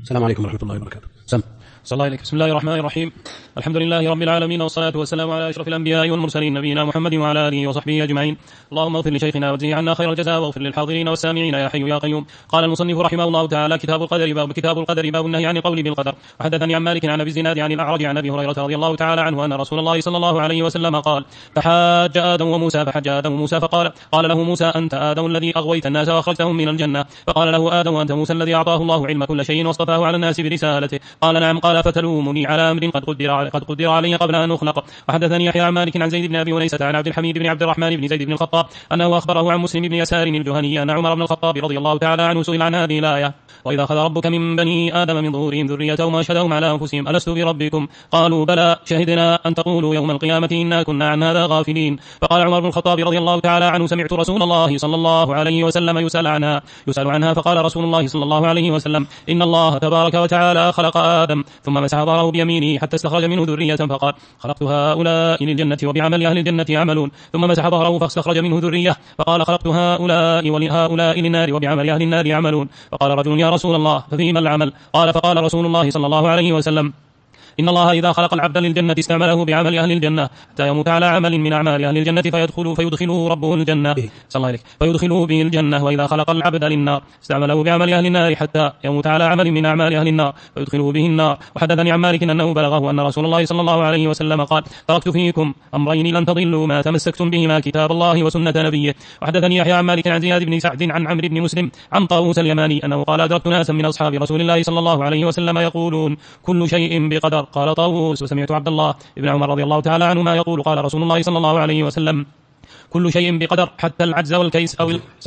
السلام عليكم ورحمة الله وبركاته. سم. صلى الله عليك. بسم الله الرحمن الرحيم. الحمد لله رب العالمين، والصلاة والسلام على أشرف الأنبياء والمرسلين نبينا محمد وعلى آله وصحبه أجمعين. اللهم اغفر لشيخنا واجزه عنا خير الجزاء، واغفر للحاضرين والسامعين يا حي يا قيوم. قال المصنف رحمه الله تعالى: كتاب القدر باب النهي عن القول بالقدر. وحدثني عن مالك عن أبي الزناد عن الأعرج عن أبي هريرة رضي الله تعالى عنه أن رسول الله صلى الله عليه وسلم قال: فحاج آدم وموسى فقال له موسى: أنت آدم الذي أغويت الناس وأخرجتهم من الجنة. فقال له آدم: وأنت موسى الذي أعطاه الله علم كل شيء واصطفاه على الناس برسالته. قال: نعم. قال: فتلومني على أمر قد قدر علي قبل أن أخلق. وحدثني يحيى عن مالك عن زيد بن أبي ونيسة عن عبد الحميد بن عبد الرحمن بن زيد بن الخطاب أنه أخبره عن مسلم بن يسار الجهني أن عمر بن الخطاب رضي الله تعالى عنه سئل عن هذه الآية: وإذا أخذ ربك من بني آدم من ظهورهم ذريتهم وأشهدهم على أنفسهم ألست بربكم؟ قالوا: بلى، شهدنا أن تقولوا يوم القيامة إنا كنا عن هذا غافلين. فقال عمر بن الخطاب رضي الله تعالى عنه: سمعت رسول الله صلى الله عليه وسلم يسأل عنها فقال رسول الله صلى الله عليه وسلم: إن الله تبارك وتعالى خلق آدم ثم مسح ظهره بيمينه حتى استخرج منه ذرية فقال: خلقت هؤلاء للجنة وبعمل أهل الجنة يعملون. ثم مسح ظهره فاستخرج منه ذرية فقال: خلقت هؤلاء ولهؤلاء للنار وبعمل أهل النار يعملون. فقال رجل: يا رسول الله، ففيما العمل؟ فقال رسول الله صلى الله عليه وسلم: إن الله إذا خلق العبد للجنة استعمله بعمل أهل الجنة حتى يموت على عمل من أعمال أهل الجنة فيدخله ربه الجنة صلى الله عليه فيدخله به الجنة. وإذا خلق العبد للنار استعمله بعمل أهل النار حتى يموت على عمل من أعمال أهل النار فيدخله به النار. وحدثني عن مالك أنه بلغه أن رسول الله صلى الله عليه وسلم قال: تركت فيكم أمرين لن تضلوا ما تمسكتم بهما، كتاب الله وسنة نبيه. وحدثني يحيى عن مالك عن زياد بن سعد عن عمرو بن مسلم عن طاووس اليماني أنه قال: أدركت ناسا من أصحاب رسول الله صلى الله عليه وسلم يقولون: كل شيء بقدر. قال طاووس: وسمعت عبد الله بن عمر رضي الله تعالى عنهما يقول: قال رسول الله صلى الله عليه وسلم: كل شيء بقدر حتى العجز والكيس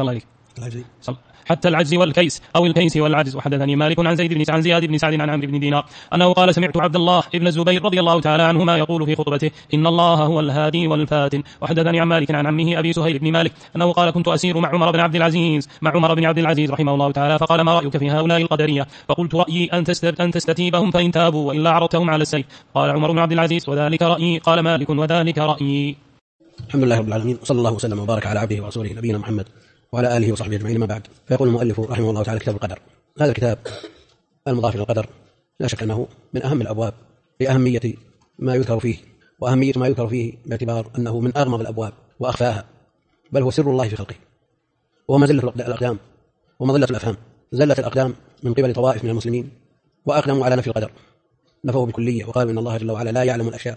حتى العجز والكيس أو الكيس والعجز. وحدثني مالك عن زياد بن سعد عن عمرو بن دينار أنه قال: سمعت عبد الله بن الزبير رضي الله تعالى عنهما يقول في خطبته: إن الله هو الهادي والفاتن. وحدثني عن مالك عن عمه أبي سهيل بن مالك أنه قال: كنت أسير مع عمر بن عبد العزيز رحمه الله تعالى، فقال: ما رأيك في هؤلاء القدرية؟ فقلت: رأيي أن تستتيبهم فإن تابوا وإلا عرضتهم على السيف. قال عمر بن عبد العزيز: وذلك رأيي. قال مالك: وذلك رأيي. الحمد لله رب العالمين، صلى الله وسلم وبارك على عبده ورسوله نبينا محمد وعلى آله وصحبه أجمعين. ما بعد، فيقول المؤلف رحمه الله تعالى: كتاب القدر. هذا الكتاب المضاف إلى القدر لا شك أنه من أهم الأبواب لأهمية ما يذكر فيه، وأهمية ما يذكر فيه باعتبار أنه من أغمض الأبواب وأخفاها، بل هو سر الله في خلقه، وهو مزلة الأقدام ومضلة الأفهام. زلت الأقدام من قبل طوائف من المسلمين وأقدموا على نفي القدر، نفوه بالكلية وقالوا إن الله جل وعلا لا يعلم الأشياء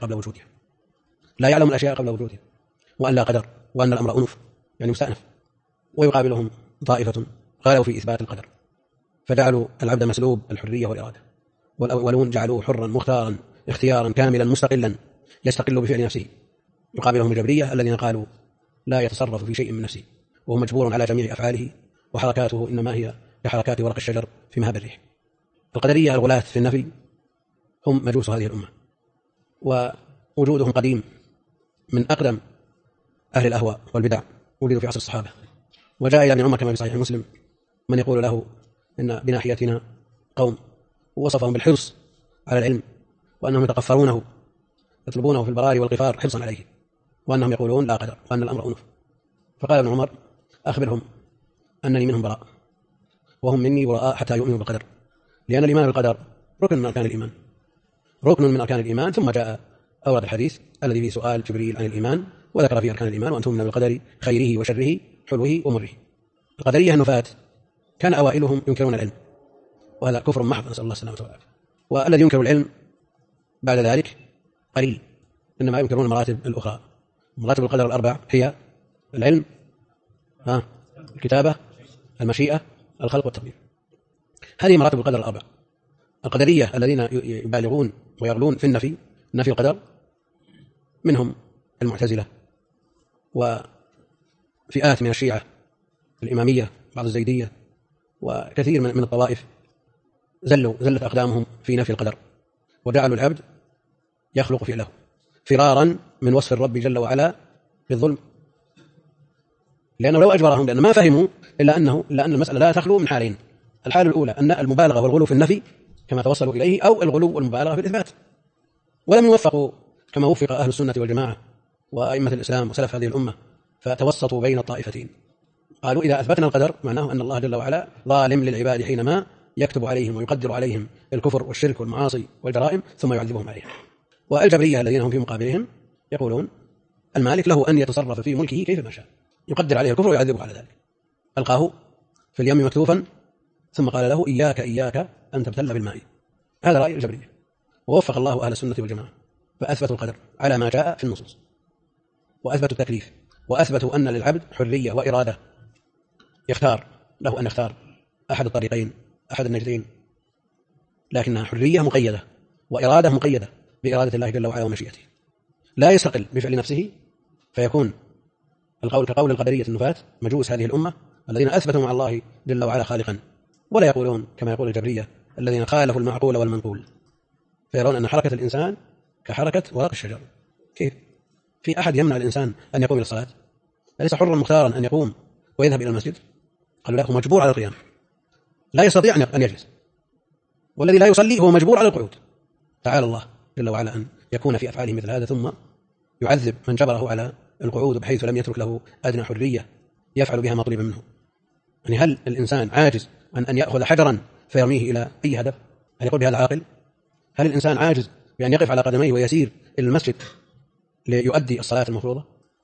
قبل وجودها، وأن لا قدر، وأن الأمر أنف يعني مستأنف. ويقابلهم طائفة قالوا في إثبات القدر، فجعلوا العبد مسلوب الحرية والإرادة، والأولون جعلوه حرا مختارا اختيارا كاملا مستقلا يستقل بفعل نفسه. يقابلهم الجبرية الذين قالوا لا يتصرف في شيء من نفسه، وهو مجبور على جميع أفعاله، وحركاته إنما هي كحركات ورق الشجر في مهب الريح. القدرية الغلاة في النفي هم مجوس هذه الأمة، ووجودهم قديم، من أقدم أهل الأهواء والبدع وجدوا في عصر الصحابة. وجاء إلى ابن عمر كما في صحيح مسلم من يقول له إن بناحيتنا قوم، ووصفهم بالحرص على العلم، وأنهم يتقفرونه يطلبونه في البراري والقفار حرصا عليه، وأنهم يقولون لا قدر وأن الأمر أنف. فقال ابن عمر: أخبرهم أنني منهم براء، وهم مني براء حتى يؤمنوا بالقدر، لأن الإيمان بالقدر ركن من أركان الإيمان. ثم جاء أورد الحديث الذي فيه سؤال جبريل عن الإيمان، وذكر فيه أركان الإيمان: وأن تؤمن بالقدر خيره وشره حلوه ومره. القدرية النفاة كان أوائلهم ينكرون العلم، وهذا كفر محض، نسأل الله السلامة والعافية. والذي ينكر العلم بعد ذلك قليل، إنما ينكرون المراتب الأخرى. مراتب القدر الأربع هي العلم، الكتابة، المشيئة، الخلق والتقدير. هذه مراتب القدر الأربع. القدرية الذين يبالغون ويغلون في نفي القدر منهم المعتزلة، وفئات من الشيعة الإمامية، بعض الزيدية، وكثير من الطوائف زلت أقدامهم في نفي القدر، وجعلوا العبد يخلق فعله فرارا من وصف الرب جل وعلا بالظلم، لأنه لو أجبرهم، لأن ما فهموا إلا أن المسألة لا تخلو من حالين: الحال الأولى أن المبالغة والغلو في النفي كما توصلوا إليه، أو الغلو والمبالغة في الإثبات. ولم يوفقوا كما وفق أهل السنة والجماعة وأئمة الإسلام وسلف هذه الأمة، فتوسطوا بين الطائفتين. قالوا: إذا أثبتنا القدر معناه أن الله جل وعلا ظالم للعباد حينما يكتب عليهم ويقدر عليهم الكفر والشرك والمعاصي والجرائم ثم يعذبهم عليها. والجبرية الذين هم في مقابلهم يقولون المالك له أن يتصرف في ملكه كيف ما شاء، يقدر عليه الكفر ويعذبه على ذلك. ألقاه في اليم مكتوفا ثم قال له إياك أن تبتل بالماء. هذا رأي الجبرية. ووفق الله أهل السنة والجماعة فأثبتوا القدر على ما جاء في النصوص، وأثبتوا التكليف، وأثبتوا أن للعبد حرية وإرادة، يختار له أن يختار أحد الطريقين أحد النجدين، لكنها حرية مقيدة وإرادة مقيدة بإرادة الله جل وعلا ومشيئته. لا يستقل بفعل نفسه فيكون القول كقول القدرية النفاة مجوس هذه الأمة الذين أثبتوا مع الله جل وعلا خالقا، ولا يقولون كما يقول الجبرية الذين خالفوا المعقول والمنقول، فيرون أن حركة الإنسان كحركة ورق الشجر. كيف؟ في أحد يمنع الإنسان أن يقوم إلى الصلاة؟ أليس حرا مختارا أن يقوم ويذهب إلى المسجد؟ قالوا لا، هو مجبور على القيام، لا يستطيع أن يجلس، والذي لا يصلي هو مجبور على القعود. تعالى الله جل وعلا أن يكون في أفعاله مثل هذا ثم يعذب من جبره على القعود بحيث لم يترك له أدنى حرية يفعل بها ما طلب منه. يعني هل الإنسان عاجز عن أن يأخذ حجرا فيرميه إلى أي هدف؟ هل يقول بهذا العاقل؟ هل الإنسان عاجز بأن يقف على قدميه ويسير إلى المسجد ليؤدي الصلاة المفروضة؟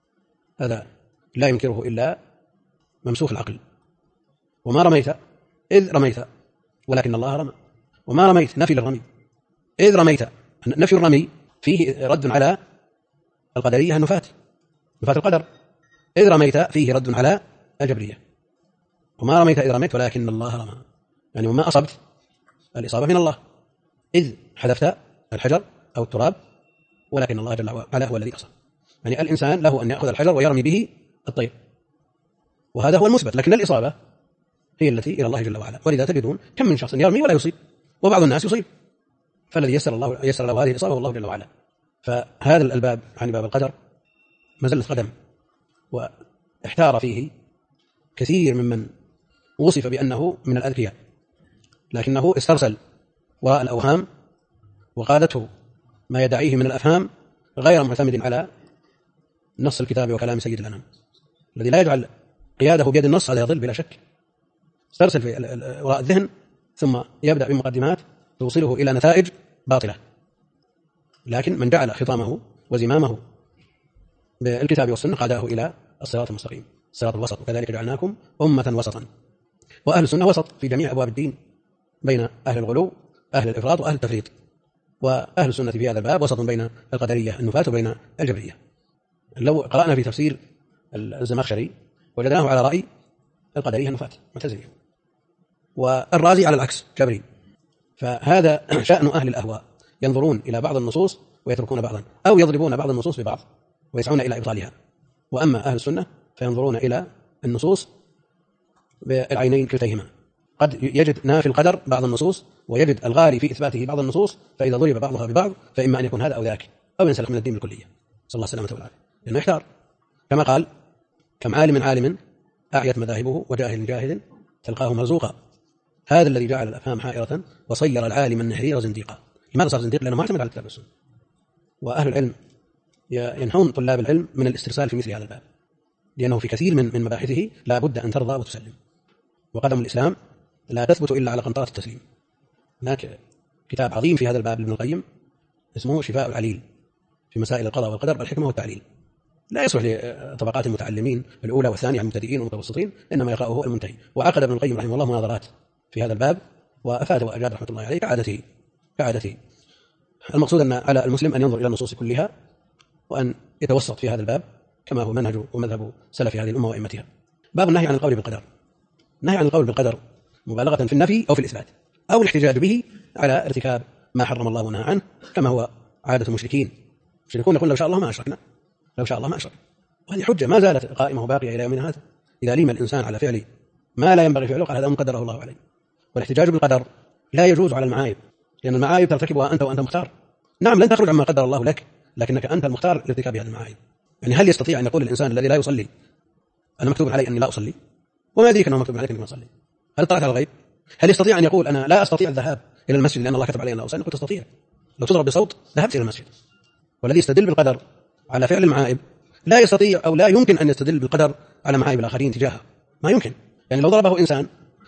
هذا لا ينكره إلا ممسوخ العقل. وما رميت إذ رميت ولكن الله رمى، وما رميت نفي للرمي، إذ رميت نفي الرمي فيه رد على القدرية نفاة القدر، إذ رميت فيه رد على الجبرية. وما رميت إذ رميت ولكن الله رمى، يعني وما أصبت الإصابة من الله، إذ حذفت الحجر أو التراب ولكن الله جل وعلا هو الذي أصاب. يعني الإنسان له أن يأخذ الحجر ويرمي به الطير، وهذا هو المثبت، لكن الإصابة هي التي إلى الله جل وعلا. ولذا تجدون كم من شخص يرمي ولا يصيب، وبعض الناس يصيب، فالذي يسر له هذه الإصابة والله جل وعلا. فهذا الباب عن باب القدر مزلة قدم، واحتار فيه كثير ممن وصف بأنه من الأذكياء، لكنه استرسل وراء الأوهام وقادته ما يدعيه من الأفهام غير معتمد على نص الكتاب وكلام سيد الأنام الذي لا يجعل قياده بيد النص، هذا يضل بلا شك. استرسل في وراء الذهن ثم يبدأ بمقدمات توصله إلى نتائج باطلة. لكن من جعل خطامه وزمامه بالكتاب والسنة قاده إلى الصراط المستقيم، الصراط الوسط، وكذلك جعلناكم أمة وسطا. وأهل السنة وسط في جميع أبواب الدين بين أهل الغلو أهل الإفراط وأهل التفريط، وأهل السنة في هذا الباب وسط بين القدرية النفاة وبين الجبرية. لو قرأنا في تفسير الزمخشري وجدناه على رأي القدرية النفاة معتزلي، والرازي على العكس جبري. فهذا شأن أهل الأهواء، ينظرون إلى بعض النصوص ويتركون بعضا، أو يضربون بعض النصوص ببعض ويسعون إلى إبطالها. وأما أهل السنة فينظرون إلى النصوص بالعينين كلتيهما، قد يجد نافي القدر بعض النصوص ويجد الغالي في إثباته بعض النصوص، فإذا ضرب بعضها ببعض فإما أن يكون هذا أو ذاك، أو ينسلخ من الدين بالكلية، صلى الله السلامة والعافية، لأنه يحتار. كما قال كم عالم أعيت مذاهبه وجاهل جاهل تلقاه مرزوقا، هذا الذي جعل الأفهام حائرة وصير العالم النهرير زنديقا. لماذا صار زنديق؟ لأنه ما اعتمد على الكتاب والسنة. وأهل العلم ينهون طلاب العلم من الاسترسال في مثل هذا الباب، لأنه في كثير من مباحثه لا بد أن ترضى وتسلم، وقدم الإسلام لا تثبت إلا على قنطرة التسليم. هناك كتاب عظيم في هذا الباب لابن القيم اسمه شفاء العليل في مسائل القضاء والقدر والحكمة والتعليل، لا يصلح لطبقات المتعلمين الأولى والثانية المبتدئين والمتوسطين، إنما يقرأه المنتهي. وعقد ابن القيم رحمه الله مناظرات في هذا الباب وأفاد وأجاد رحمة الله عليه كعادته. المقصود أن على المسلم أن ينظر إلى النصوص كلها وأن يتوسط في هذا الباب كما هو منهج ومذهب سلف هذه الأمة وأئمتها. باب النهي عن القول بالقدر. النهي عن القول بالقدر مبالغة في النفي أو في الإثبات أو الاحتجاج به على ارتكاب ما حرم الله ونهى عنه، كما هو عادة المشركين. المشركون يقول لو شاء الله ما أشركنا، لو شاء الله ما أشرك، وهذه حجة ما زالت قائمة وباقية إلى يومنا هذا. إذا لم الإنسان على فعل ما لا ينبغي فعله قال هذا مقدره الله عليه. والاحتجاج بالقدر لا يجوز على المعايب، لأن المعايب ترتكبها أنت وأنت مختار. نعم لن تخرج عما قدر الله لك، لكنك أنت المختار لارتكاب هذه المعايب. يعني هل يستطيع أن يقول الإنسان الذي لا يصلي أنا مكتوب علي أني لا أصلي وما يدريك أنه مكتوب عليك أني ما أصلي؟ هل طلعت على الغيب؟ هل يستطيع أن يقول أنا لا أستطيع الذهاب إلى المسجد لأن الله كتب علي أن لا أصلي؟ كنت تستطيع لو تضرب بصوت ذهبت إلى المسجد. والذي يستدل بالقدر على فعل المعايب لا يستطيع أو لا يمكن أن يستدل بالقدر على معايب الآخرين تجاهه، ما يمكن. يعني لو ضربه إنسان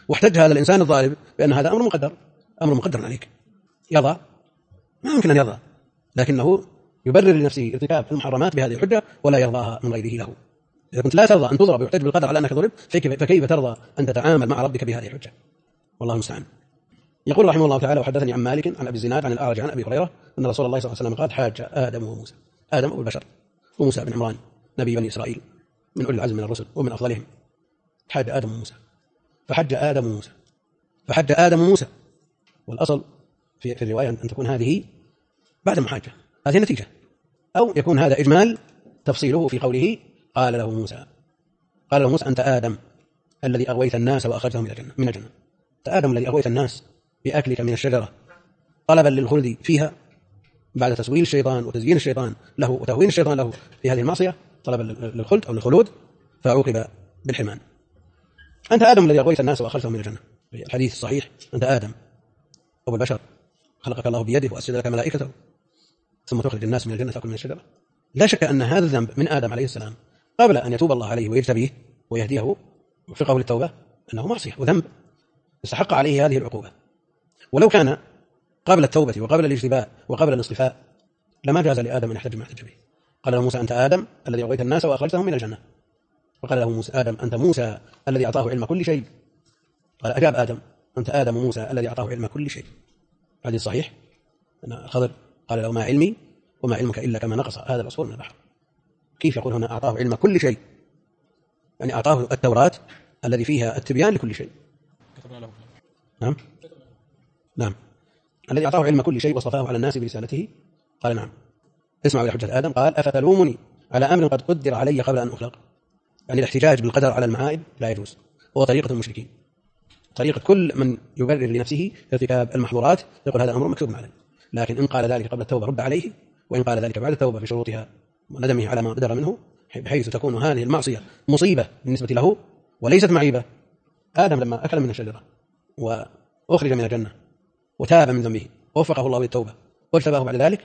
واحتج هذا الإنسان الظالم بأن هذا أمر مقدر عليك، يرضى؟ ما يمكن أن يرضى، لكنه يبرر لنفسه ارتكاب المحرمات بهذه الحجة ولا يرضاها من غيره له. إذا كنت لا ترضى أن تضرب ويحتج بالقدر على أنك ضربت، فكيف ترضى أن تتعامل مع ربك بهذه الحجة؟ والله المستعان. يقول رحمه الله تعالى: وحدثني عن مالك عن أبي الزناد عن الأعرج عن أبي هريرة أن رسول الله صلى الله عليه وسلم قال: حاج آدم وموسى، آدم أبو البشر، وموسى بن عمران نبي بني إسرائيل من أولي العزم من الرسل ومن أفضلهم. حاج آدم وموسى، فحج آدم وموسى، والأصل في الرواية أن تكون هذه بعد محاجة، هذه النتيجة، أو يكون هذا إجمال تفصيله في قوله قال له موسى أنت آدم الذي أغويت الناس وأخرجتهم من الجنة. أنت آدم الذي أغويت الناس بأكلك من الشجرة طلبا للخلد فيها بعد تسويل الشيطان وتزيين الشيطان له وتهوين الشيطان له في هذه المعصية، طلبا للخلد أو للخلود، فعوقب بالحرمان. أنت آدم الذي أغويت الناس وأخرجتهم من الجنة. الحديث الصحيح: أنت آدم أبو البشر، خلقك الله بيده وأسجد لك ملائكته، ثم تخرج الناس من الجنة تأكل من الشجرة. لا شك أن هذا الذنب من آدم عليه السلام قبل أن يتوب الله عليه ويجتبيه ويهديه وفقه للتوبة أنه معصية وذنب استحق عليه هذه العقوبة. ولو كان قبل التوبة وقبل الاجتباء وقبل الاصطفاء لما جاز لآدم أن يحتج ما احتج به. قال له موسى: أنت آدم الذي أغويت الناس وأخرجتهم من الجنة. وقال له موسى: آدم أنت موسى الذي أعطاه علم كل شيء. قال أجاب آدم: أنت آدم موسى الذي أعطاه علم كل شيء. حديث صحيح أن الخضر قال له: ما علمي وما علمك إلا كما نقص هذا العصفور من البحر. كيف يقول هنا أعطاه علم كل شيء؟ يعني أعطاه التوراة الذي فيها التبيان لكل شيء. نعم الذي أعطاه علم كل شيء واصطفاه على الناس برسالته. قال: نعم. اسمعوا إلى حجة آدم. قال: أفتلومني على أمر قد قدر علي قبل أن أخلق؟ يعني الاحتجاج بالقدر على المعائب لا يجوز، هو طريقة المشركين، طريقة كل من يبرر لنفسه ارتكاب المحظورات، يقول هذا أمر مكتوب عليه. لكن إن قال ذلك قبل التوبة رد عليه، وإن قال ذلك بعد التوبة في شروطها وندمه على ما قدر منه، بحيث تكون هذه المعصية مصيبة بالنسبة له وليست معيبة. آدم لما أكل من الشجرة وأخرج من الجنة وتاب من ذنبه ووفقه الله بالتوبة واجتباه بعد ذلك،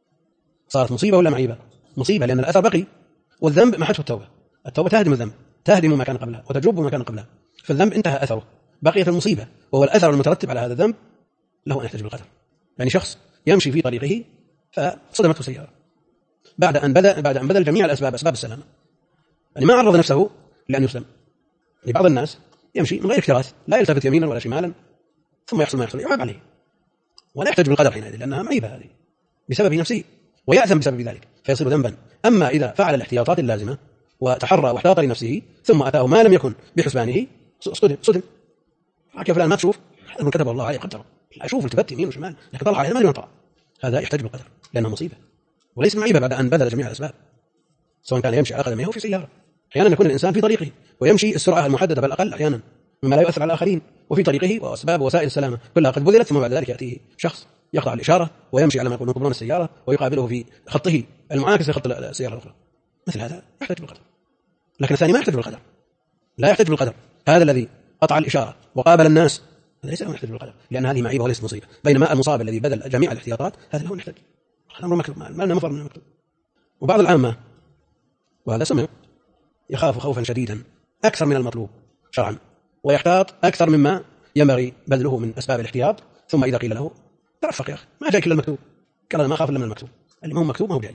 صارت مصيبة ولا معيبة؟ مصيبة، لأن الأثر بقي والذنب محته التوبة. التوبة تهدم الذنب، تهدم ما كان قبلها وتجب ما كان قبلها، فالذنب انتهى أثره، بقيت المصيبة وهو الأثر المترتب على هذا الذنب له أن يحتج بالقدر. يعني شخص يمشي في طريقه فصدمته سيارة بعد أن بذل جميع الأسباب، أسباب السلامة، يعني ما عرض نفسه لأن يسلم. لبعض الناس يمشي من غير اكتراث، لا يلتفت يمينا ولا شمالا، ثم يحصل ما يحصل يعاب عليه ولا يحتج بالقدر حينئذ، لأنها معيبة هذه بسبب نفسه ويأثم بسبب ذلك فيصير ذنبا. أما إذا فعل الاحتياطات اللازمة وتحرى واحتاط لنفسه ثم أتاه ما لم يكن بحسبانه صدم. حكى فلان ما تشوف هذا من كتب الله عليه قدره، لا أشوف التفت يمين وشمال لكن طلع عليه ما ينطع، هذا يحتج بالقدر لأنه مصيبة وليس معيبة بعد أن بذل جميع الأسباب، سواء كان يمشي على قدمه أو في سيارة. أحيانا يكون الإنسان في طريقه ويمشي السرعة المحددة بل أقل أحيانا مما لا يؤثر على الآخرين، وفي طريقه وأسباب وسائل السلامة كلها قد بذلت، ثم بعد ذلك يأتيه شخص يقطع الإشارة ويمشي على ما يقولون قبلون السيارة ويقابله في خطه المعاكس لخط السيارة الأخرى. مثل هذا يحتج بالقدر. لكن الثاني ما يحتج بالقدر، لا يحتج بالقدر. هذا الذي قطع الإشارة وقابل الناس هذا ليس له يحتج بالقدر، لأن هذه معيبة وليست مصيبة، بينما المصاب الذي بذل جميع الاحتياطات هذا له يحتج. الأمر مكتوب، ما لنا مفر من المكتوب. وبعض العامة وهذا سمع يخاف خوفا شديدا أكثر من المطلوب شرعا ويحتاط أكثر مما ينبغي بذله من أسباب الاحتياط، ثم إذا قيل له ترفق يا أخي ما جاي كل المكتوب، قال أنا ما أخاف إلا من المكتوب، اللي ما هو مكتوب ما هو جاي.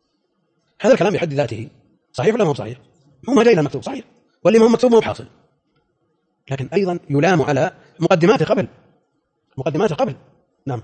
هذا الكلام بحد ذاته صحيح ولا ما هو صحيح؟ ما جاي إلا المكتوب صحيح، واللي ما هو مكتوب ما هو حاصل، لكن أيضا يلام على مقدمات قبل. نعم،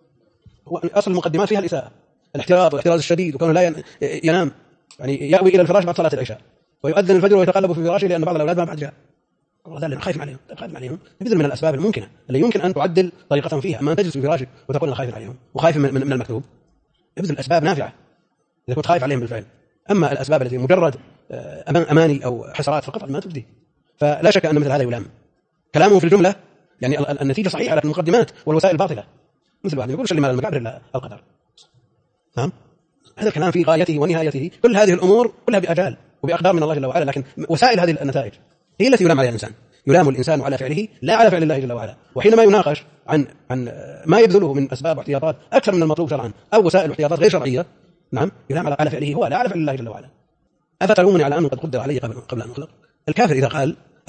أصل المقدمات فيها الإساءة، الاحتراز والاحتراز الشديد، وكونه لا ينام يعني يأوي إلى الفراش بعد صلاة العشاء ويؤذن الفجر ويتقلب في فراشه لأن بعض الأولاد ما بعد جاء، والله ذلك خايف عليهم بذل من الأسباب الممكنة اللي يمكن أن تعدل طريقتهم فيها. أما أن تجلس في فراشك وتقول أنا خايف عليهم وخايف من المكتوب، ابذل الأسباب نافعة إذا كنت خايف عليهم بالفعل. أما الأسباب التي مجرد أماني أو حسرات فقط ما تجدي، فلا شك أن مثل هذا يلام كلامه في الجملة، يعني النتيجة صحيحة لكن المقدمات والوسائل باطلة، مثل واحد يقول شل مال المقابر إلا القدر. نعم، هذا الكلام في غايته ونهايته، كل هذه الأمور كلها بأجال وبأقدار من الله جل وعلا، لكن وسائل هذه النتائج هي التي يلام عليها الإنسان. يلام الإنسان على فعله لا على فعل الله جل وعلا. وحينما يناقش عن ما يبذله من أسباب واحتياطات أكثر من المطلوب شرعا أو وسائل واحتياطات غير شرعية، نعم يلام على فعله هو لا على فعل الله جل وعلا. أفتلومني على أن قد قدر علي قبل أن أخلق؟ الكافر إذا قال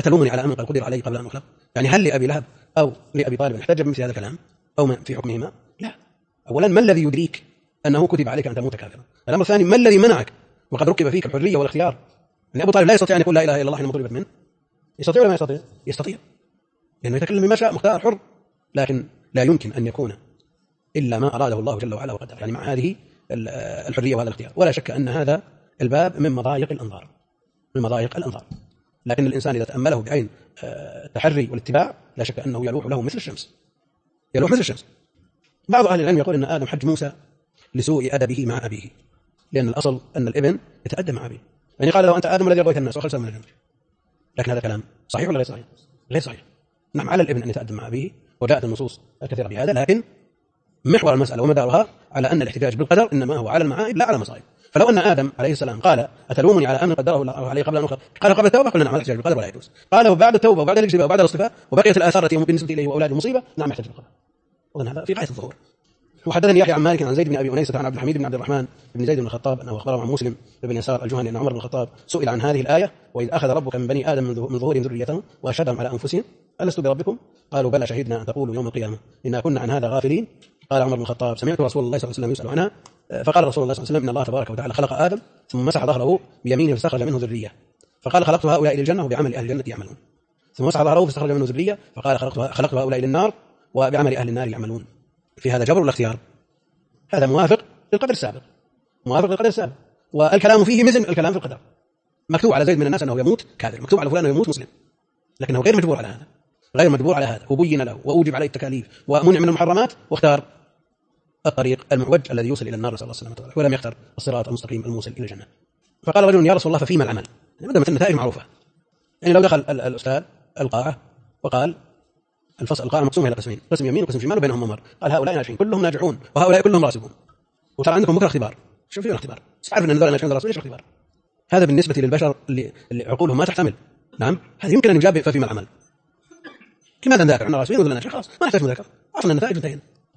أتلومني على أمر قد قدر علي قبل أن أخلق؟ يعني هل لأبي لهب أو لأبي طالب احتج بمثل هذا الكلام أو في حكمهما؟ لا. أولا ما الذي يدريك أنه كتب عليك أن تموت كافرا؟ الأمر الثاني ما الذي منعك وقد ركب فيك الحرية والاختيار؟ يعني أبو طالب لا يستطيع أن يقول لا إله إلا الله حينما طلبت منه. يستطيع ولا ما يستطيع؟ يستطيع، لأنه يتكلم بما شاء، مختار حر، لكن لا يمكن أن يكون إلا ما أراده الله جل وعلا وقدر، يعني مع هذه الحرية وهذا الاختيار. ولا شك أن هذا الباب من مضايق الأنظار، من مضايق الأنظار، لكن الإنسان إذا تأمله بعين التحري والاتباع لا شك أنه يلوح له مثل الشمس، يلوح مثل الشمس. بعض أهل العلم يقول أن آدم حج موسى لسوء أدبه مع أبيه، لأن الأصل أن الابن يتأدب مع أبيه، يعني قال له أنت آدم الذي أغويت الناس وخلصهم من الجنة. لكن هذا كلام صحيح ولا غير صحيح؟ غير صحيح. نعم، على الابن أن يتأدب مع أبيه، وجاءت النصوص الكثيرة بهذا، لكن محور المسألة ومدارها على أن الاحتجاج بالقدر إنما هو على المعائب لا على المصائب. فلو أن آدم عليه السلام قال أتلومني على أمر قدره الله عليه قبل أن أخلق، قال قبل التوبة، قلنا نعم الاحتجاج بالقدر ولا يجوز. قال بعد التوبة وبعد الاجتباء وبعد الاصطفاء وبقيت الآثار التي بالنسبة إليه وأولاده مصيبة، نعم يحتج بالقدر. وأظن هذا في غاية الظهور. وحدثني يحيى عن مالك عن زيد بن أبي أنيسة عن عبد الحميد بن عبد الرحمن بن زيد بن الخطاب أنه أخبره عن مسلم بن يسار الجهني أن عمر بن الخطاب سئل عن هذه الآية: وإذ أخذ ربك من بني آدم من ظهورهم ذريتهم وأشهدهم على أنفسهم ألست بربكم؟ قالوا بلى شهدنا أن تقولوا يوم القيامة إنا كنا عن هذا غافلين. قال عمر بن الخطاب: سمعت رسول الله صلى الله عليه وسلم يسأل عنها، فقال رسول الله صلى الله عليه وسلم: إن الله تبارك وتعالى خلق آدم ثم مسح ظهره بيمينه فاستخرج منه ذرية، فقال خلقت هؤلاء للجنة وبعمل أهل الجنة يعملون. ثم مسح ظهره فاستخرج منه ذرية، فقال خلقت هؤلاء للنار وبعمل أهل النار يعملون. في هذا جبر والاختيار، هذا موافق للقدر السابق، موافق للقدر السابق، والكلام فيه مثل الكلام في القدر. مكتوب على زيد من الناس أنه يموت كافر، مكتوب على فلان أنه يموت مسلم، لكنه غير مجبور على هذا، غير مجبور على هذا، وبين له وأوجب عليه التكاليف ومنع من المحرمات، واختار الطريق المعوج الذي يوصل إلى النار، نسأل الله السلامة والعافية، ولم يختار الصراط المستقيم الموصل إلى الجنة. فقال رجل: يا رسول الله ففيما العمل؟ يعني بدأت النتائج معروفة، يعني لو دخل الأستاذ القاعة وقال الفصل القاعة مقسومة إلى قسمين، قسم يمين وقسم شمال وبينهم ممر، قال هؤلاء ناجحين كلهم ناجحون وهؤلاء كلهم راسبون، وصار عندكم بكرة اختبار، شوف فيه الاختبار، تعرف أن هذول ناجحون راسبون، ايش الاختبار؟ هذا بالنسبة للبشر اللي عقولهم ما تحتمل. نعم، هذا يمكن أن يجاب ففيما العمل. لماذا نذاكر؟ عندنا راسبين ولا ناجحين، خلاص ما نحتاج مذاكرة، عرفنا النتائج انتهينا.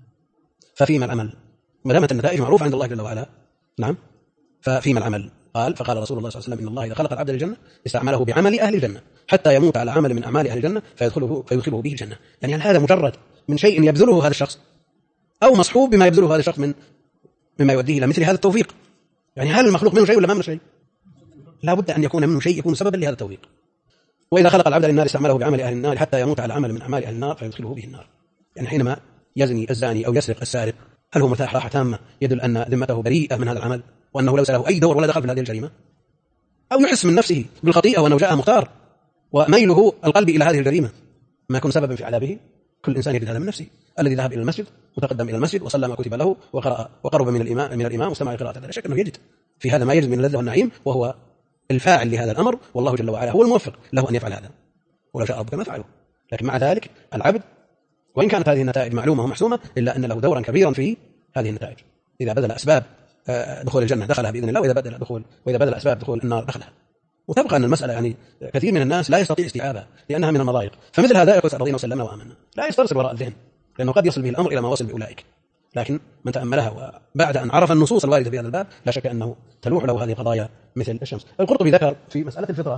ففيما العمل، ما دامت النتائج معروفة عند الله جل وعلا، نعم، ففيما العمل. فقال رسول الله صلى الله عليه وسلم: إن الله إذا خلق العبد للجنة استعمله بعمل أهل الجنة حتى يموت على عمل من أعمال أهل الجنة فيدخله به الجنة. يعني هل هذا مجرد من شيء يبذله هذا الشخص، أو مصحوب بما يبذله هذا الشخص مما يوديه إلى مثل هذا التوفيق؟ يعني هل المخلوق منه شيء ولا ما منه شيء؟ لا بد أن يكون منه شيء يكون سببا لهذا التوفيق. وإذا خلق العبد للنار استعمله بعمل أهل النار حتى يموت على عمل من أعمال أهل النار فيدخله به النار. يعني حينما يزني الزاني أو يسرق السارق، هل هو مرتاح راحة تامة يدل أن ذمته بريئة من هذا العمل وأنه ليس له أي دور ولا دخل في هذه الجريمة؟ أو يحس من نفسه بالخطيئة وأنه جاء مختار وميله القلب إلى هذه الجريمة ما يكون سببا في عذابه؟ كل إنسان يجد هذا من نفسه. الذي ذهب إلى المسجد وتقدم إلى المسجد وصلى ما كتب له وقرأ وقرب من الإمام واستمع لقراءته، لا شك أنه يجد في هذا ما يجد من اللذة والنعيم، وهو الفاعل لهذا الأمر، والله جل وعلا هو الموفق له أن يفعل هذا، ولو شاء ربك ما فعله. لكن مع ذلك العبد وإن كانت هذه النتائج معلومة ومحسومة إلا أن له دورا كبيرا في هذه النتائج. إذا بذل أسباب دخول الجنة دخلها بإذن الله، وإذا بذل أسباب دخول النار دخلها. وتبقى أن المسألة يعني كثير من الناس لا يستطيع استيعابها لأنها من المضايق. فمثل هذا يقول رضينا وسلمنا وآمنا لا يسترسل وراء الذهن، لأنه قد يصل به الأمر إلى ما وصل بأولئك. لكن من تأملها وبعد أن عرف النصوص الواردة في هذا الباب لا شك أنه تلوح له هذه القضايا مثل الشمس. القرطبي ذكر في مسألة الفطرة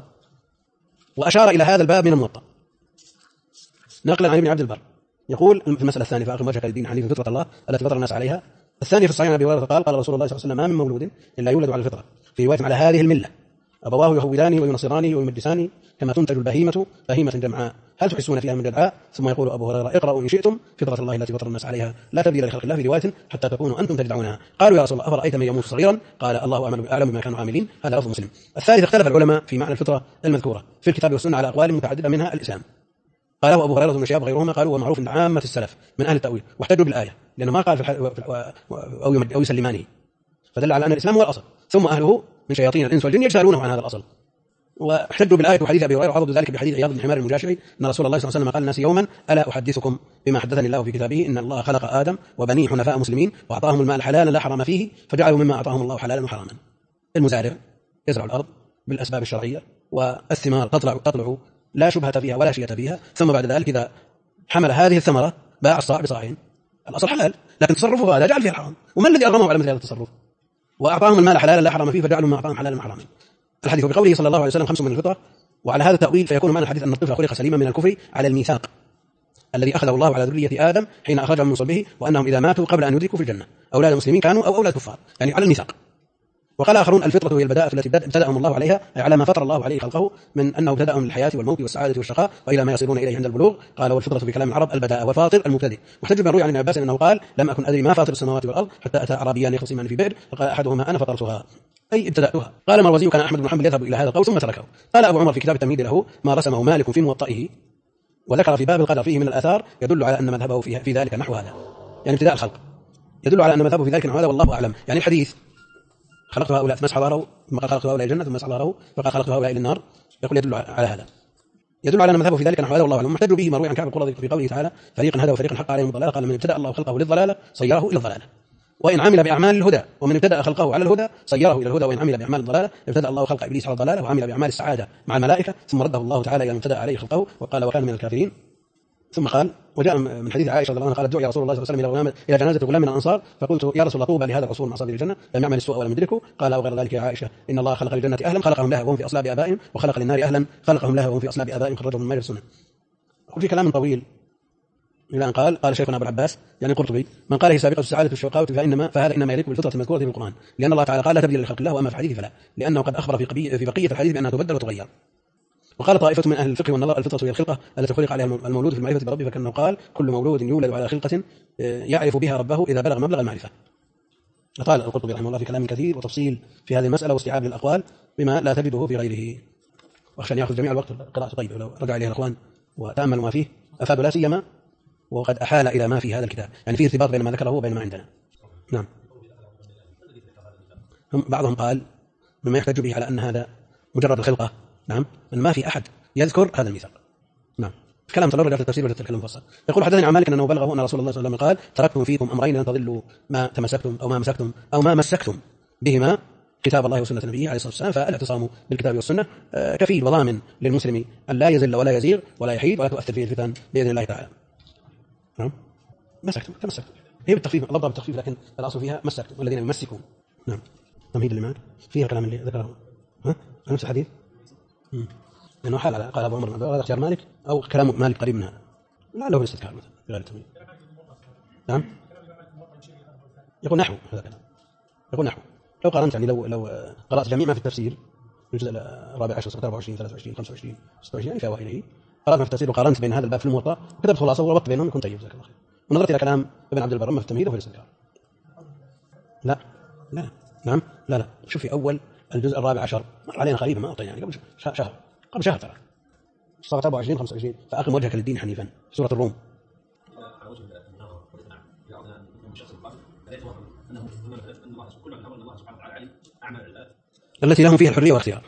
وأشار إلى هذا الباب من الموطأ نقلا عن ابن عبد البر، يقول في المسألة الثانية: فأقم وجهك للدين حنيفا فطرة الله التي فطر الناس عليها. الثانية في الصحيح أبي هريرة قال: قال رسول الله صلى الله عليه وسلم: ما من مولود إلا يولد على الفطرة، في رواية على هذه الملة، أبواه يهودانه وينصرانه ويمجسانه كما تنتج البهيمة بهيمة جمعاء، هل تحسون فيها من جدعاء؟ ثم يقول أبو هريرة: اقرأوا إن شئتم فطرة الله التي فطر الناس عليها لا تبديل لخلق الله، في رواية حتى تكونوا أنتم تجدعونها. قالوا: يا رسول الله أفرأيت من يموت صغيرا؟ قال: الله أعلم بما كانوا عاملين. هذا لفظ مسلم. الثالث: اختلف العلماء في معنى الفطرة المذكورة في الكتاب والسنة على أقوال متعددة منها الإسلام. قاله أبو هريرة وابن شهاب وغيرهما، قالوا ومعروف عند عامة السلف من أهل التأويل، واحتجوا بالآية لأنه ما قال أو يسلمانه، فدل على أن الإسلام هو الأصل، ثم أهله من شياطين الإنس والجن يجهلونه عن هذا الأصل. واحتجوا بالآية وحديث أبي هريرة وعضدوا ذلك بحديث عياض بن حمار المجاشعي أن رسول الله صلى الله عليه وسلم قال الناس يوما: ألا أحدثكم بما حدثني الله في كتابه إن الله خلق آدم وبنيه حنفاء مسلمين وأعطاهم المال حلالا لا حرام فيه فجعلوا مما أعطاهم الله حلالا وحراما. المزارع يزرع الأرض بالأسباب الشرعية والثمار تطلع لا شبهة فيها ولا شيئة فيها، ثم بعد ذلك إذا حمل هذه الثمرة باع الصاع بصاعين، الأصل حلال، لكن تصرفه هذا جعل فيه الحرام. وما الذي أرغمه على مثل هذا التصرف؟ وأعطاهم المال حلالا لا حرام فيه فجعلوا ما أعطاهم حلالا وحراما. الحديث بقوله صلى الله عليه وسلم: 5 من الفطرة وعلى هذا التأويل فيكون معنى الحديث أن الطفل خلق سليما من الكفر على الميثاق الذي أخذه الله على ذرية آدم حين أخرجهم من صلبه، وأنهم إذا ماتوا قبل أن يدركوا في الجنة أولاد مسلمين كانوا أو أولاد كفار، يعني على الميثاق. وقال آخرون الفطرة هي البداءة التي ابتدأهم الله عليها، أي على ما فطر الله عليه خلقه من أنه ابتدأهم للحياة والموت والسعادة والشقاء وإلى ما يصيرون إليه عند البلوغ. قال والفطرة في كلام العرب البداءة، والفاطر المبتدئ. واحتج بن روي عن ابن عباس أنه قال لم أكن أدري ما فاطر السماوات والأرض حتى أتى أعرابيان يخصمان في بئر فقال أحدهما أنا فطرتها أي ابتدأتها. قال المروزي كان أحمد بن حنبل يذهب إلى هذا القول ثم تركه. قال أبو عمر في كتاب التمهيد له ما رسمه مالك في موطئه وذكر في باب القدر فيه من الآثار يدل على أن مذهبه في ذلك نحو هذا، يعني ابتداء الخلق يدل على أن مذهبه في ذلك نحو هذا والله أعلم. يعني الحديث خلقت هؤلاء ثم مسح ظهره ثم قال خلقت هؤلاء الجنة ثم مسح ظهره فقال خلقت هؤلاء للنار، يقول يدل على هذا، يدل على أن مذهبه في ذلك نحو هذا والله أعلم. محتج به مروي عن كعب القرظي في قوله تعالى فريقا هدى وفريقا حق عليهم الضلالة، قال من ابتدأ الله خلقه للضلالة صيره إلى الضلالة، وإن عمل بأعمال الهدى، ومن ابتدأ خلقه على الهدى صيره إلى الهدى، وإن عمل بأعمال الضلالة ابتدأ الله خلق إبليس على الضلالة وعمل بأعمال السعادة مع الملائكة ثم رده الله تعالى إلى ابتدأ عليه خلقه وقال وكان من الكافرين. ثم قال وجاء من حديث عائشة رضي الله عنها قالت دعي رسول الله صلى الله عليه وسلم إلى جنازة غلام من الأنصار فقلت يا رسول الله طوبى لهذا الرسول مع أصحاب الجنة لم يعمل السوء ولم يدركه. قال وغير ذلك يا عائشة إن الله خلق للجنة أهلا خلقهم لها وهم في أصلاب آبائهم، وخلق للنار أهلا خلقهم لها وهم في أصلاب آبائهم، خرجهم من مجلس السنة. وفي كلام طويل إلى أن قال شيخنا أبو العباس يعني القرطبي من قال هي سابقة السعادة والشقاوة فهذا إنما يليق بالفطرة المذكورة في القرآن، لأن الله تعالى قال لا تبديل لخلق الله وأما في الحديث فلا، لأنه قد أخبر في بقية الحديث بأنها تبدل وتغير. وقال طائفة من أهل الفقه والنظر الفطرة هي الخلقة التي خلق عليها المولود في المعرفة بربه، فكأنه قال كل مولود يولد على خلقة يعرف بها ربه إذا بلغ مبلغ المعرفة. قال القرطبي رحمه الله في كلام كثير وتفصيل في هذه المسألة واستيعاب للأقوال بما لا تجده في غيره. وأخشى أن يأخذ جميع الوقت قراءة طيب، ولو رجع إليه الأخوان وتأملوا ما فيه أفادوا لا سيما وقد أحال إلى ما في هذا الكتاب، يعني فيه ارتباط بين ما ذكره وبين ما عندنا. نعم. بعضهم قال مما يحتج به على أن هذا مجرد الخلقة، نعم، أن ما في أحد يذكر هذا الميثاق. نعم. كلام طلال رجع في التفسير وجدت الكلام مفصل. يقول حدثني عن مالك أنه بلغه أن رسول الله صلى الله عليه وسلم قال تركتم فيكم أمرين لن تضلوا ما تمسكتم أو ما مسكتم أو ما مسكتم بهما كتاب الله وسنة نبيه عليه الصلاة والسلام. فالاعتصام بالكتاب والسنة كفيل وضامن للمسلم أن لا يزل ولا يزيغ ولا يحيد ولا تؤثر فيه الفتن بإذن الله تعالى. نعم. مسكتم تمسكتم هي بالتخفيف ضبط بالتخفيف، لكن الأصل فيها مسكتم والذين يمسكون. نعم. تمهيد الإمام فيها الكلام اللي ذكره نفس الحديث لأنه حال قال أبو عمر هذا اختيار مالك أو كلام مالك قريب منها لا له الاستذكار مثلا غير التمهيد. نعم. يقول نحو هذا كلام، يقول نحو لو قارنت يعني لو قرأت جميع ما في التفسير الجزء الرابع 10 24 23 25 26 يعني في أوائله قرأت ما في التفسير وقارنت بين هذا الباب في الموطأ وكتبت خلاصة وربطت بينهم يكون طيب جزاك الله خير. ونظرت إلى كلام ابن عبد البر في التمهيد وفي الاستذكار. لا لا نعم لا شوف في أول الجزء الرابع 10 مر علينا قريبا ما أعطينا يعني قبل شهر ترى صارت 24 25 فأقم وجهك للدين حنيفا سورة الروم. التي لهم فيها الحرية والاختيار.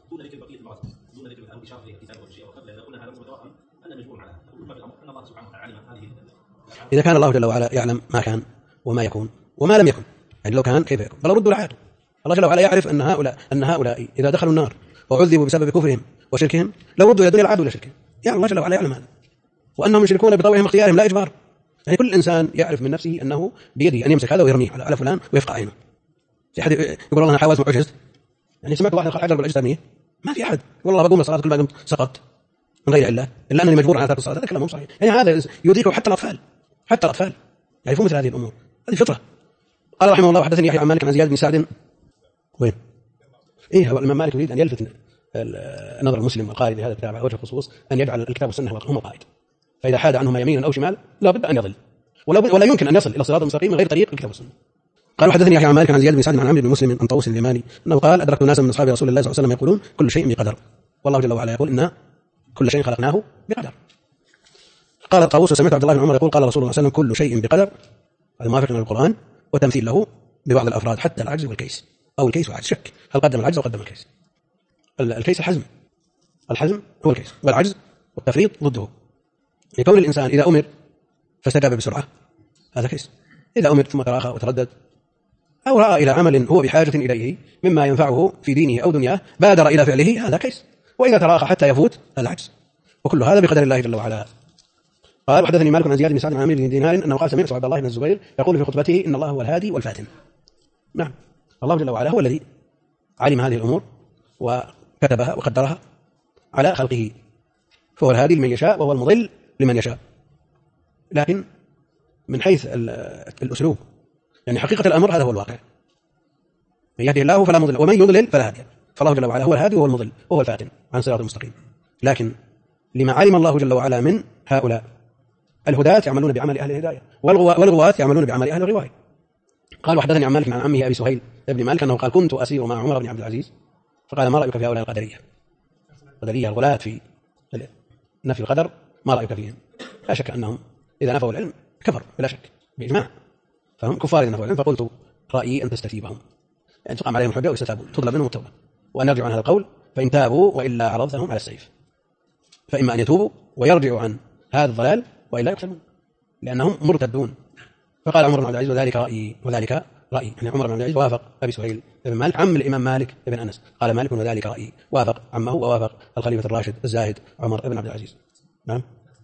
إذا كان الله جل وعلا يعلم ما كان وما يكون وما لم يكن، يعني لو كان كيف يكون بل ردوا لعاده. الله جل وعلا يعرف أن هؤلاء إذا دخلوا النار وعذبوا بسبب كفرهم وشركهم لو ردوا إلى الدنيا لعادوا إلى شركهم. يعني الله جل وعلا يعلم هذا وأنهم يشركون بطوعهم اختيارهم لا إجبار. يعني كل إنسان يعرف من نفسه أنه بيده أن يمسك هذا ويرميه على فلان ويفقع عينه. في أحد يقول والله أنا حاولت وعجزت؟ يعني سمعت واحد قال عجز بالعجز ترميه؟ ما في أحد. والله بقوم الصلاة كل ما قمت سقطت من غير إلا أنني مجبور على ترك الصلاة. هذا كلام صحيح. يعني هذا يدركه حتى الأطفال يعرفون مثل هذه الأمور. هذه فطرة. قال رحمه الله حدثني يحيى عن مالك عن زياد بن سعد وين هو الإمام مالك يريد أن يلفت نظر المسلم والقارئ لهذا الكتاب على وجه الخصوص أن يجعل الكتاب والسنة هم القائد، فإذا حاد عنهما يمينا أو شمال لا بد أن يضل ولا يمكن أن يصل إلى الصراط المستقيم من غير طريق الكتاب والسنة. قال حدثني يحيى عن مالك عن زياد بن سعد عن عمرو بن مسلم عن طاووس اليماني أنه قال أدركت ناسا من أصحاب رسول الله صلى الله عليه وسلم يقولون كل شيء بقدر والله جل وعلا يقول إن كل شيء خلقناه بقدر. قال طاووس سمعت عبد الله بن عمر يقول قال رسول الله صلى الله عليه وسلم كل شيء بقدر، هذا موافق للقرآن وتمثيل له ببعض الأفراد حتى العجز والكيس أو الكيس وعجز شك هل قدم العجز أو قدم الكيس. الكيس الحزم هو الكيس والعجز والتفريط ضده. لكون الإنسان إذا أمر فاستجاب بسرعة هذا كيس، إذا أمر ثم تراخى وتردد أو رأى إلى عمل هو بحاجة إليه مما ينفعه في دينه أو دنياه بادر إلى فعله هذا كيس، وإذا تراخى حتى يفوت هذا عجز، وكل هذا بقدر الله جل وعلا. قال وحدثني مالك عن زياد بن سعد عن عامر بن دينار أنه قال سمعت عبد الله بن الزبير يقول في خطبته إن الله هو الهادي والفاتن. نعم الله جل وعلا هو الذي علم هذه الأمور وكتبها وقدرها على خلقه، فهو الهادي لمن يشاء وهو المضل لمن يشاء. لكن من حيث الأسلوب يعني حقيقة الأمر هذا هو الواقع، من يهدي الله فلا مضل ومن يضلل فلا هادي. فالله جل وعلا هو الهادي وهو المضل وهو الفاتن عن صراط المستقيم. لكن لما علم الله جل وعلا من هؤلاء الهداة يعملون بعمل أهل الهداية والغواة يعملون بعمل أهل الغواية. قال وحدثني عن مالك عن عمه أبي سهيل ابن مالك أنه قال كنت أسير مع عمر بن عبد العزيز فقال ما رأيك في هؤلاء القدرية الغلاة في نفي القدر، ما رأيك فيهم؟ لا شك أنهم إذا نفوا العلم كفر بلا شك بإجماع، فهم كفار إذا نفوا العلم. فقلت رأيي أن تستتيبهم، يعني تقام عليهم الحجة ويستتابون، تطلب منهم التوبة وأن يرجعوا عن هذا القول، فإن تابوا وإلا عرضتهم على السيف، فإما أن يتوبوا ويرجعوا عن هذا الضلال وإلا يقتلون لأنهم مرتدون. فقال عمر بن عبد العزيز وذلك رأيي يعني عمر بن عبد العزيز وافق أبي سهيل بن مالك عم الإمام مالك بن أنس، قال مالك وذلك رأيي، وافق عمه ووافق الخليفة الراشد الزاهد عمر بن عبد العزيز. نعم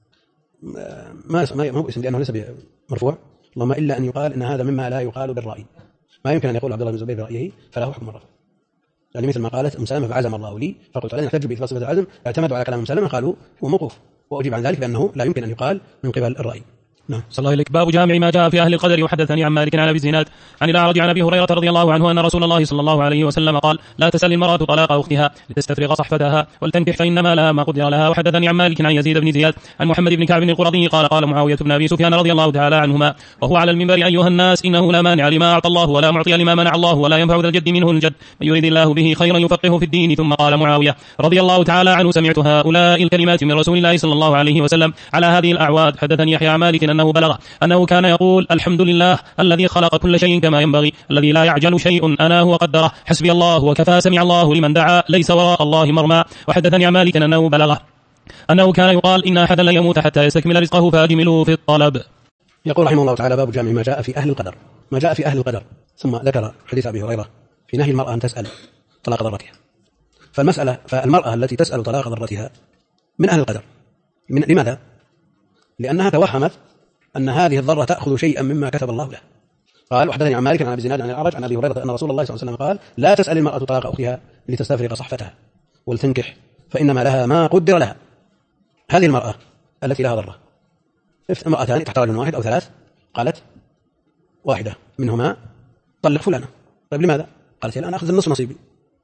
ما هو اسم لأنه ليس مرفوع، اللهم إلا أن يقال إن هذا مما لا يقال بالرأي، ما يمكن أن يقول عبد الله بن الزبير برأيه فله حكم الرفع، يعني مثل ما قالت أم سلمة فعزم الله لي فقلت علينا نحتج بإثبات صفة العزم، اعتمدوا على كلام أم سلمة قالوا هو موقوف، وأجيب عن ذلك بأنه لا يمكن أن يقال من قبل الرأي. نعم. صلى الله عليك. باب جامع ما جاء في أهل القدر. وحدثني عن مالك عن أبي الزناد عن الأعرج عن أبي هريرة رضي الله عنه أن رسول الله صلى الله عليه وسلم قال لا تسأل المرأة طلاق أختها لتستفرغ صحفتها ولتنكح فإنما لها ما قدر لها. وحدثني عن مالك عن يزيد بن زياد عن محمد بن كعب القرظي قال معاوية بن أبي سفيان رضي الله تعالى عنهما وهو على المنبر أيها الناس إنه لا مانع لما أعطى الله ولا معطي لما منع الله ولا ينفع ذا الجد منه الجد من يريد الله به خيرا يفقهه في الدين. ثم قال معاوية رضي الله تعالى عنه سمعت هؤلاء الكلمات من رسول الله صلى الله عليه وسلم على هذه الأعواد. حدثني يحيى عن مالك أنه بلغ أنه كان يقول الحمد لله الذي خلق كل شيء كما ينبغي الذي لا يعجل شيء أناه وقدره حسبي الله وكفى سمع الله لمن دعا ليس وراء الله مرمى. وحدثني عن مالك أنه بلغ أنه كان يقال إن أحدا لن يموت حتى يستكمل رزقه فأجملوا في الطلب. يقول رحمه الله تعالى باب جامع ما جاء في أهل القدر، ما جاء في أهل القدر، ثم ذكر حديث أبي هريرة في نهي المرأة أن تسأل طلاق ضرتها. فالمرأة التي تسأل طلاق ضرتها من أهل القدر، لماذا؟ لأنها توهمت أن هذه الضرة تأخذ شيئا مما كتب الله له. قال وحدثني عن مالك عن أبي زناد عن الأعرج عن أبي هريرة أن رسول الله صلى الله عليه وسلم قال لا تسأل المرأة طلاق أختها لتستفرغ صحفتها ولتنكح فإنما لها ما قدر لها. هذه المرأة التي لها ضرة، امرأتان تحت رجل واحد أو ثلاث، قالت واحدة منهما طلق فلانة، طيب لماذا؟ قالت الآن أخذ النصف نصيبي،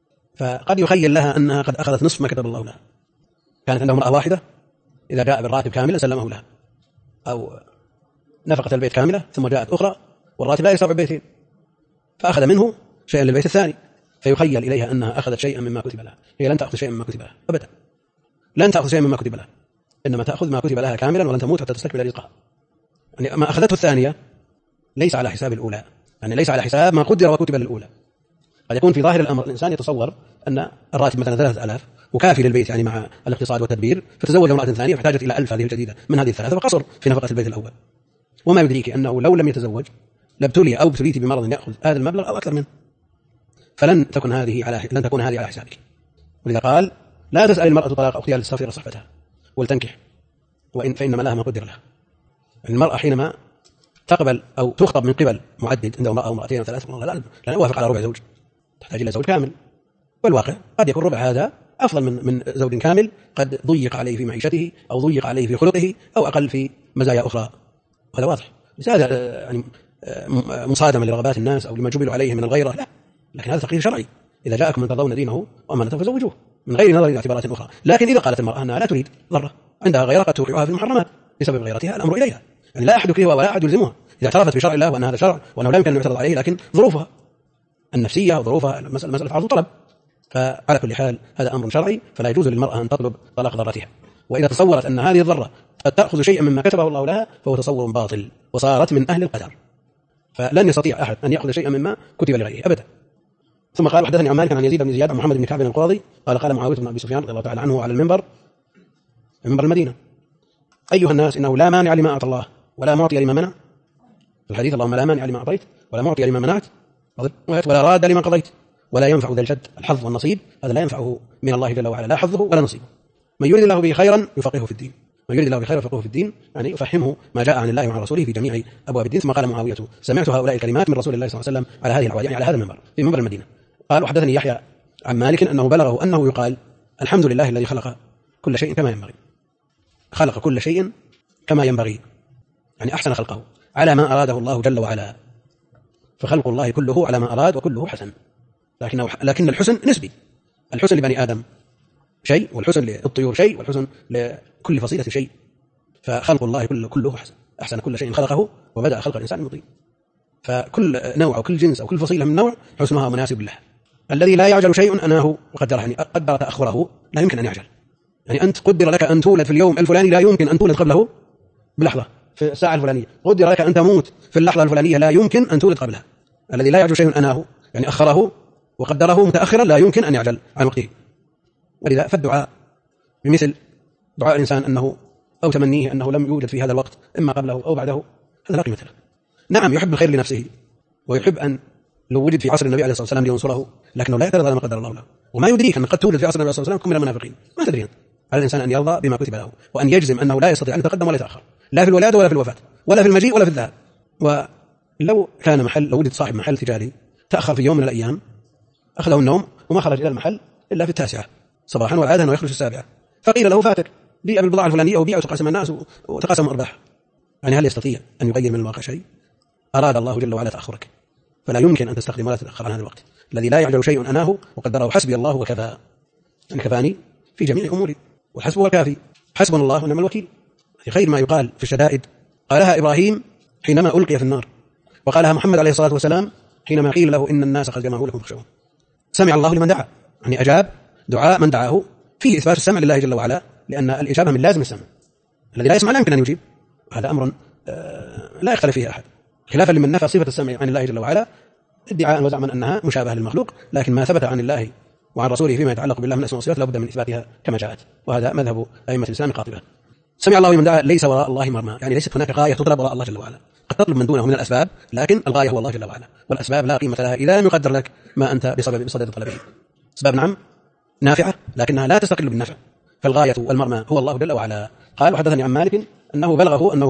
فقد يخيل لها أنها قد أخذت نصف ما كتب الله لها. كانت عنده امرأة واحدة إذا جاء بالراتب كاملا سلمه لها، أو نفقة البيت كاملة ثم جاءت أخرى والراتب لا يستوعب بيتين فأخذ منه شيئا للبيت الثاني، فيخيل إليها أنها أخذت شيئا مما كتب لها. هي لن تأخذ شيئا مما كتب لها أبدا، لن تأخذ شيئا مما كتب لها، إنما تأخذ ما كتب لها كاملا ولن تموت حتى تستكمل رزقها. يعني ما أخذته الثانية ليس على حساب الأولى، يعني ليس على حساب ما قدر وكتب للأولى. قد يكون في ظاهر الأمر الإنسان يتصور أن الراتب مثلا 3000 وكافي للبيت يعني مع الاقتصاد والتدبير، فتزوج امرأة ثانية فاحتاجت إلى 1000 هذه الجديدة من هذه الثلاثة فقصر في نفقة البيت الأول. وما يدريك أنه لو لم يتزوج لابتلي أو ابتليت بمرض يأخذ هذا المبلغ أو أكثر منه، فلن تكون هذه على حسابك. ولذا قال لا تسأل المرأة طلاق أختها لتستفرغ صحفتها ولتنكح فإنما لها ما قدر لها. المرأة حينما تقبل أو تخطب من قبل معدد عنده امرأة أو امرأتين أو ثلاث لا يوافق على ربع زوج، تحتاج إلى زوج كامل. والواقع قد يكون ربع هذا أفضل من زوج كامل قد ضيق عليه في معيشته أو ضيق عليه في خلقه أو أقل في مزايا أخرى، هذا واضح. بس هذا يعني مصادمة لرغبات الناس أو لما جبلوا عليه من الغيرة، لا، لكن هذا تقرير شرعي. إذا جاءكم من ترضون دينه وأمانته فزوجوه من غير نظر إلى اعتبارات أخرى. لكن إذا قالت المرأة أنها لا تريد ضرة، عندها غيرة قد توقعها في المحرمات بسبب غيرتها، الأمر إليها، يعني لا أحد يكرهها ولا أحد يلزمها إذا اعترفت بشرع الله وأن هذا شرع وأنه لا يمكن أن يعترض عليه، لكن ظروفها النفسية وظروفها مسألة عرض طلب. فعلى كل حال هذا أمر شرعي، فلا يجوز للمرأة أن تطلب طلاق ضرتها. وإذا تصورت أن هذه الضرة قد تأخذ شيئا مما كتبه الله لها فهو تصور باطل وصارت من أهل القدر، فلن يستطيع أحد أن يأخذ شيئا مما كتب لغيره أبدا. ثم قال وحدثني عن مالك عن يزيد بن زياد عن محمد بن كعب القرظي قال معاوية بن أبي سفيان رضي الله تعالى عنه على المنبر المدينة أيها الناس إنه لا مانع لما أعطى الله ولا معطي لما منع. في الحديث اللهم لا مانع لما أعطيت ولا معطي لما منعت ولا راد لما قضيت ولا ينفع ذا الجد الحظ والنصيب، هذا لا ينفعه من الله جل وعلا لا حظه ولا نصيبه. من يريد الله به خيرا يفقهه في الدين، من يريد الله به خيرا يفقهه في الدين يعني يفهمه ما جاء عن الله وعن رسوله في جميع أبواب الدين. ثم قال معاوية سمعت هؤلاء الكلمات من رسول الله صلى الله عليه وسلم على هذه الأعواد، يعني على هذا المنبر في منبر المدينة. قال وحدثني يحيى عن مالك أنه بلغه أنه يقال الحمد لله الذي خلق كل شيء كما ينبغي، خلق كل شيء كما ينبغي، يعني أحسن خلقه على ما أراده الله جل وعلا. فخلق الله كله على ما أراد وكله حسن، لكن الحسن نسبي. الحسن لبني آدم شيء، والحسن للطيور شيء، والحسن لكل فصيلة شيء. فخلق الله كله حسن، أحسن كل شيء خلقه وبدأ خلق الإنسان من طين. فكل نوع أو كل جنس أو كل فصيلة من نوع حسنها مناسب له. الذي لا يعجل شيء أناه قدره، يعني قدر تأخره، لا يمكن أن يعجل. يعني أنت قدر لك أن تولد في اليوم الفلاني، لا يمكن أن تولد قبله بلحظة في الساعة الفلانية. قدر لك أن تموت في اللحظة الفلانية، لا يمكن أن تولد قبلها. الذي لا يعجل شيء أناه يعني أخره وقدره متأخرا، لا يمكن أن يعجل عن وقته. ولذا فالدعاء بمثل دعاء الإنسان أنه أو تمنيه أنه لم يوجد في هذا الوقت إما قبله أو بعده، هذا لا قيمة له. نعم يحب الخير لنفسه، ويحب أن لو وجد في عصر النبي عليه الصلاة والسلام لينصره، لكنه لا يترضى ما قدر الله له. وما يدريك أن قد تولد في عصر النبي صلى الله عليه وسلم كن من المنافقين، ما تدري أنت. على الإنسان أن يرضى بما كتب له، وأن يجزم أنه لا يستطيع أن يتقدم ولا يتأخر، لا في الولادة ولا في الوفاة ولا في المجيء ولا في الذهاب. ولو كان محل، لو وجد صاحب محل تجاري تأخر في يوم من الأيام، أخذه النوم وما خرج إلى المحل إلا في 9 صباحا، والعادة أنه يخرج 7، فقيل له فاتر بيع بالبضاعة الفلانية وبيع وتقاسم الناس وتقاسم أرباح. يعني هل يستطيع أن يغير من الواقع شيء؟ أراد الله جل وعلا تأخرك، فلا يمكن أن تستخدم ولا تتأخر عن هذا الوقت. الذي لا يعجل شيء أناه وقدره حسبي الله وكفى، أن كفاني في جميع أموري، والحسب هو الكافي. حسبنا الله ونعم الوكيل. خير ما يقال في الشدائد قالها إبراهيم حينما ألقي في النار، وقالها محمد عليه الصلاة والسلام حينما قيل له إن الناس قد جمعوا لكم فاخشوهم. سمع الله لمن دعا، يعني أجاب دعاء من دعاه، فيه إثبات السمع لله جل وعلا، لأن الإجابة من لازم السمع. الذي لا يسمع لا يمكن أن يجيب، هذا أمر لا يختلف فيه أحد، خلافا لمن نفى صفة السمع عن الله جل وعلا ادعاء وزعما أنها مشابهة للمخلوق. لكن ما ثبت عن الله وعن رسوله فيما يتعلق بالله من الأسماء والصفات لابد من إثباتها كما جاءت، وهذا مذهب أئمة الإسلام قاطبة. سمع الله لمن دعا، ليس وراء الله مرمى، يعني ليست هناك غاية تطلب وراء الله جل وعلا. قد تطلب من دونه من الأسباب، لكن الغاية هو الله جل وعلا، والأسباب لا قيمة لها إذا لم يقدر لك ما أنت بصدد طلبه. أسباب نعم نافعة، لكنها لا تستقل بالنفع، فالغاية والمرمى هو الله جل وعلا. قال وحدثني عن مالك أنه بلغه أنه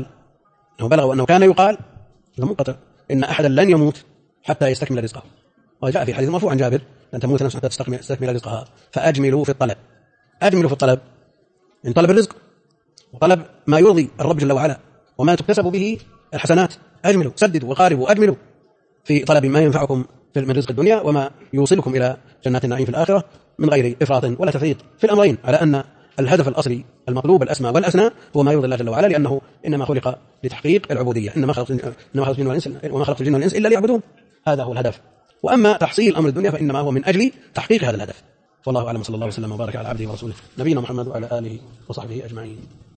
كان يقال منقطع إن أحدا لن يموت حتى يستكمل رزقه. وجاء في حديث مرفوع عن جابر لن تموت نفس حتى تستكمل رزقها، فأجملوا في الطلب. أجملوا في الطلب من طلب الرزق وطلب ما يرضي الرب جل وعلا وما تكتسب به الحسنات. أجملوا، سددوا وقاربوا، أجملوا في طلب ما ينفعكم من رزق الدنيا وما يوصلكم إلى جنات النعيم في الآخرة، من غير إفراط ولا تفريط في الأمرين، على أن الهدف الأصلي المطلوب الأسمى والأسنى هو ما يرضي الله جل وعلا، لأنه إنما خلق لتحقيق العبودية. إنما خلقت الجن والإنس إلا ليعبدون، هذا هو الهدف. وأما تحصيل أمر الدنيا فإنما هو من أجل تحقيق هذا الهدف. والله أعلم، صلى الله وسلم وبارك على عبده ورسوله نبينا محمد وعلى آله وصحبه أجمعين.